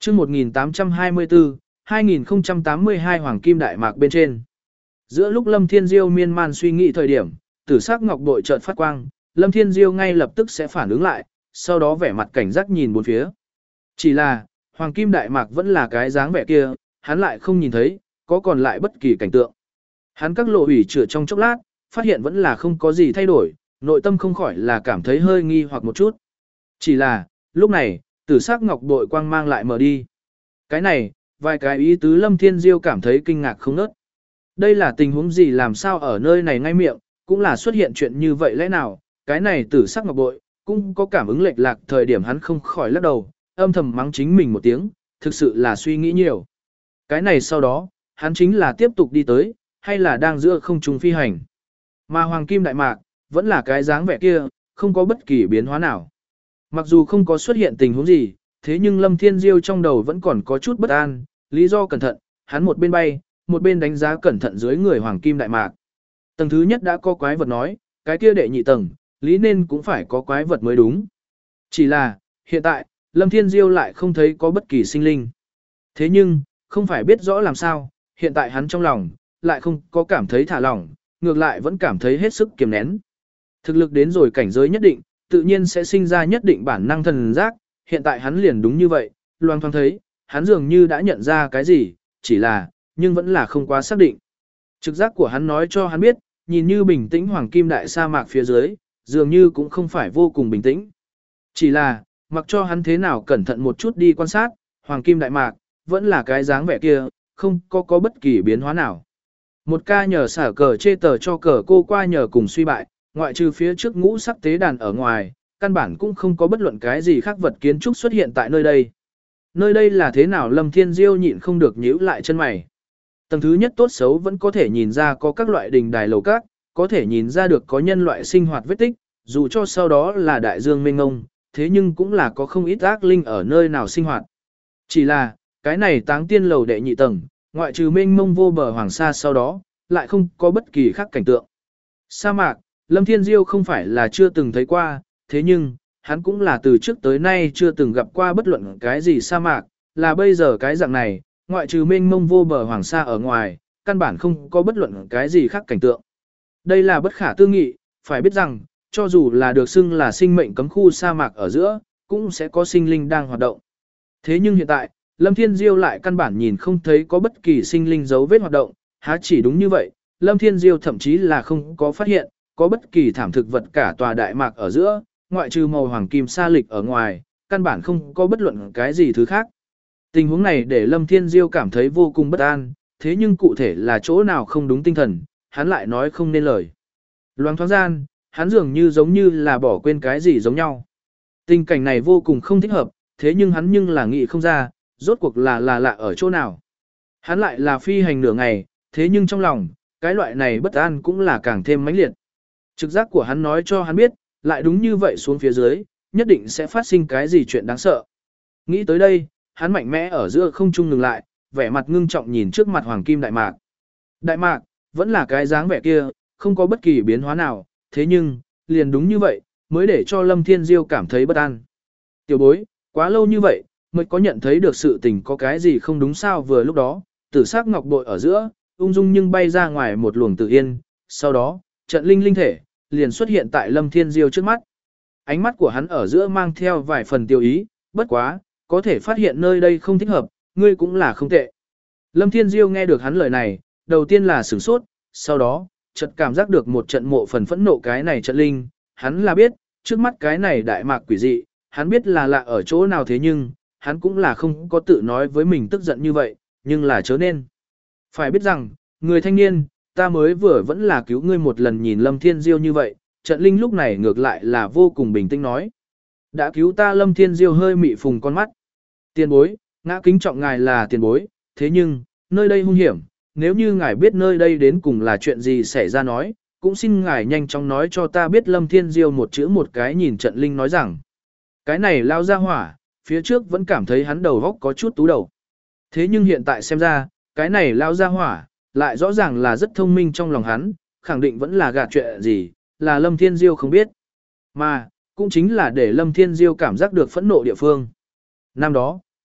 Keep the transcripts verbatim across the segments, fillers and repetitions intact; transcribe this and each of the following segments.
chương một nghìn tám trăm hai mươi tư, hai nghìn không trăm tám mươi hai Hoàng Kim Đại Mạc bên trên. Giữa lúc Lâm Thiên Diêu miên man suy nghĩ thời điểm, tử sắc ngọc bội chợt phát quang, Lâm Thiên Diêu ngay lập tức sẽ phản ứng lại, sau đó vẻ mặt cảnh giác nhìn bốn phía. Chỉ là, Hoàng Kim Đại Mạc vẫn là cái dáng vẻ kia, hắn lại không nhìn thấy, có còn lại bất kỳ cảnh tượng. Hắn các lộ ủy chữa trong chốc lát, phát hiện vẫn là không có gì thay đổi, nội tâm không khỏi là cảm thấy hơi nghi hoặc một chút. Chỉ là, lúc này, tử sắc ngọc bội quang mang lại mở đi. Cái này, vài cái ý tứ Lâm Thiên Diêu cảm thấy kinh ngạc không nớt. Đây là tình huống gì làm sao ở nơi này ngay miệng, cũng là xuất hiện chuyện như vậy lẽ nào, cái này tử sắc ngọc bội, cũng có cảm ứng lệch lạc thời điểm hắn không khỏi lắc đầu, âm thầm mắng chính mình một tiếng, thực sự là suy nghĩ nhiều. Cái này sau đó, hắn chính là tiếp tục đi tới, hay là đang giữa không trung phi hành. Mà Hoàng Kim Đại Mạc, vẫn là cái dáng vẻ kia, không có bất kỳ biến hóa nào. Mặc dù không có xuất hiện tình huống gì, thế nhưng Lâm Thiên Diêu trong đầu vẫn còn có chút bất an, lý do cẩn thận, hắn một bên bay, một bên đánh giá cẩn thận dưới người Hoàng Kim Đại Mạc. Tầng thứ nhất đã có quái vật nói, cái kia đệ nhị tầng, lý nên cũng phải có quái vật mới đúng. Chỉ là, hiện tại, Lâm Thiên Diêu lại không thấy có bất kỳ sinh linh. Thế nhưng, không phải biết rõ làm sao, hiện tại hắn trong lòng, lại không có cảm thấy thả lỏng, ngược lại vẫn cảm thấy hết sức kiềm nén. Thực lực đến rồi cảnh giới nhất định, tự nhiên sẽ sinh ra nhất định bản năng thần giác, hiện tại hắn liền đúng như vậy, loang thoáng thấy, hắn dường như đã nhận ra cái gì, chỉ là, nhưng vẫn là không quá xác định. Trực giác của hắn nói cho hắn biết, nhìn như bình tĩnh Hoàng Kim Đại sa mạc phía dưới, dường như cũng không phải vô cùng bình tĩnh. Chỉ là, mặc cho hắn thế nào cẩn thận một chút đi quan sát, Hoàng Kim Đại Mạc, vẫn là cái dáng vẻ kia, không có có bất kỳ biến hóa nào. Một ca nhờ xả cờ chê tờ cho cờ cô qua nhờ cùng suy bại, ngoại trừ phía trước ngũ sắc tế đàn ở ngoài, căn bản cũng không có bất luận cái gì khác vật kiến trúc xuất hiện tại nơi đây. Nơi đây là thế nào Lâm Thiên Diêu nhịn không được nhíu lại chân mày. Tầng thứ nhất tốt xấu vẫn có thể nhìn ra có các loại đình đài lầu các, có thể nhìn ra được có nhân loại sinh hoạt vết tích, dù cho sau đó là đại dương mênh ngông, thế nhưng cũng là có không ít ác linh ở nơi nào sinh hoạt. Chỉ là, cái này táng tiên lầu đệ nhị tầng, ngoại trừ mênh mông vô bờ hoàng sa sau đó, lại không có bất kỳ khác cảnh tượng. Sa mạc, Lâm Thiên Diêu không phải là chưa từng thấy qua, thế nhưng, hắn cũng là từ trước tới nay chưa từng gặp qua bất luận cái gì sa mạc, là bây giờ cái dạng này, ngoại trừ mênh mông vô bờ hoàng sa ở ngoài, căn bản không có bất luận cái gì khác cảnh tượng. Đây là bất khả tư nghị, phải biết rằng, cho dù là được xưng là sinh mệnh cấm khu sa mạc ở giữa, cũng sẽ có sinh linh đang hoạt động. Thế nhưng hiện tại, Lâm Thiên Diêu lại căn bản nhìn không thấy có bất kỳ sinh linh dấu vết hoạt động, há chỉ đúng như vậy, Lâm Thiên Diêu thậm chí là không có phát hiện, có bất kỳ thảm thực vật cả tòa đại mạc ở giữa, ngoại trừ màu hoàng kim sa lịch ở ngoài, căn bản không có bất luận cái gì thứ khác. Tình huống này để Lâm Thiên Diêu cảm thấy vô cùng bất an, thế nhưng cụ thể là chỗ nào không đúng tinh thần, hắn lại nói không nên lời. Loáng thoáng gian, hắn dường như giống như là bỏ quên cái gì giống nhau. Tình cảnh này vô cùng không thích hợp, thế nhưng hắn nhưng là nghĩ không ra, rốt cuộc là là lạ ở chỗ nào. Hắn lại là phi hành nửa ngày, thế nhưng trong lòng, cái loại này bất an cũng là càng thêm mãnh liệt. Trực giác của hắn nói cho hắn biết, lại đúng như vậy xuống phía dưới, nhất định sẽ phát sinh cái gì chuyện đáng sợ. Nghĩ tới đây, hắn mạnh mẽ ở giữa không trung ngừng lại, vẻ mặt ngưng trọng nhìn trước mặt Hoàng Kim Đại Mạc. Đại Mạc, vẫn là cái dáng vẻ kia, không có bất kỳ biến hóa nào, thế nhưng, liền đúng như vậy, mới để cho Lâm Thiên Diêu cảm thấy bất an. Tiểu bối, quá lâu như vậy, mới có nhận thấy được sự tình có cái gì không đúng sao vừa lúc đó, tử sắc ngọc bội ở giữa, ung dung nhưng bay ra ngoài một luồng tự yên, sau đó, trận linh linh thể, liền xuất hiện tại Lâm Thiên Diêu trước mắt. Ánh mắt của hắn ở giữa mang theo vài phần tiêu ý, bất quá, có thể phát hiện nơi đây không thích hợp, ngươi cũng là không tệ. Lâm Thiên Diêu nghe được hắn lời này, đầu tiên là sửng sốt, sau đó, chợt cảm giác được một trận mộ phần phẫn nộ cái này trận linh, hắn là biết, trước mắt cái này đại mạc quỷ dị, hắn biết là lạ ở chỗ nào thế nhưng, hắn cũng là không có tự nói với mình tức giận như vậy, nhưng là chớ nên. Phải biết rằng, người thanh niên, ta mới vừa vẫn là cứu ngươi một lần nhìn Lâm Thiên Diêu như vậy, trận linh lúc này ngược lại là vô cùng bình tĩnh nói. Đã cứu ta Lâm Thiên Diêu hơi mị phùng con mắt. Tiền bối, ngã kính trọng ngài là tiền bối, thế nhưng, nơi đây hung hiểm, nếu như ngài biết nơi đây đến cùng là chuyện gì xảy ra nói, cũng xin ngài nhanh chóng nói cho ta biết. Lâm Thiên Diêu một chữ một cái nhìn trận linh nói rằng, cái này lao ra hỏa, phía trước vẫn cảm thấy hắn đầu góc có chút tú đầu. Thế nhưng hiện tại xem ra, cái này lao ra hỏa, lại rõ ràng là rất thông minh trong lòng hắn, khẳng định vẫn là gạt chuyện gì, là Lâm Thiên Diêu không biết. Mà, cũng chính là để Lâm Thiên Diêu cảm giác được phẫn nộ địa phương. Năm đó,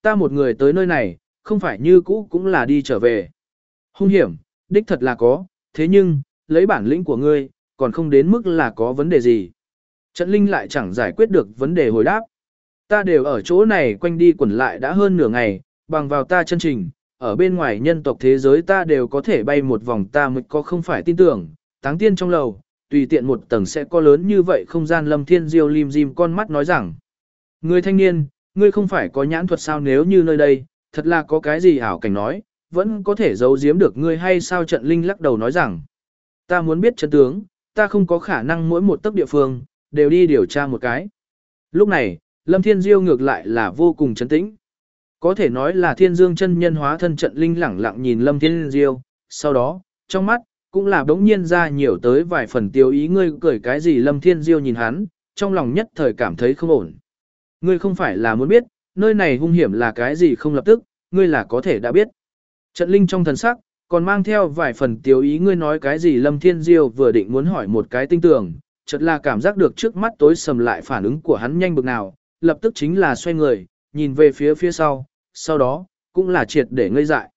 ta một người tới nơi này, không phải như cũ cũng là đi trở về. Hung hiểm, đích thật là có, thế nhưng, lấy bản lĩnh của ngươi, còn không đến mức là có vấn đề gì. Trận Linh lại chẳng giải quyết được vấn đề hồi đáp. Ta đều ở chỗ này quanh đi quẩn lại đã hơn nửa ngày, bằng vào ta chân trình, ở bên ngoài nhân tộc thế giới ta đều có thể bay một vòng ta mới có không phải tin tưởng, táng tiên trong lầu, tùy tiện một tầng sẽ có lớn như vậy không gian. Lâm Thiên Diêu lim dim con mắt nói rằng, người thanh niên, ngươi không phải có nhãn thuật sao, nếu như nơi đây, thật là có cái gì ảo cảnh nói, vẫn có thể giấu giếm được ngươi hay sao? Trận Linh lắc đầu nói rằng, ta muốn biết chân tướng, ta không có khả năng mỗi một tấc địa phương, đều đi điều tra một cái. Lúc này, Lâm Thiên Diêu ngược lại là vô cùng trấn tĩnh. Có thể nói là Thiên Dương chân nhân hóa thân. Trận Linh lẳng lặng nhìn Lâm Thiên Diêu, sau đó, trong mắt, cũng là đống nhiên ra nhiều tới vài phần tiêu ý. Ngươi cười cái gì? Lâm Thiên Diêu nhìn hắn, trong lòng nhất thời cảm thấy không ổn. Ngươi không phải là muốn biết, nơi này hung hiểm là cái gì không? Lập tức, ngươi là có thể đã biết. Trận Linh trong thần sắc, còn mang theo vài phần tiêu ý. Ngươi nói cái gì? Lâm Thiên Diêu vừa định muốn hỏi một cái tinh tường, chợt là cảm giác được trước mắt tối sầm lại, phản ứng của hắn nhanh bực nào, lập tức chính là xoay người, nhìn về phía phía sau, sau đó, cũng là triệt để ngây dại.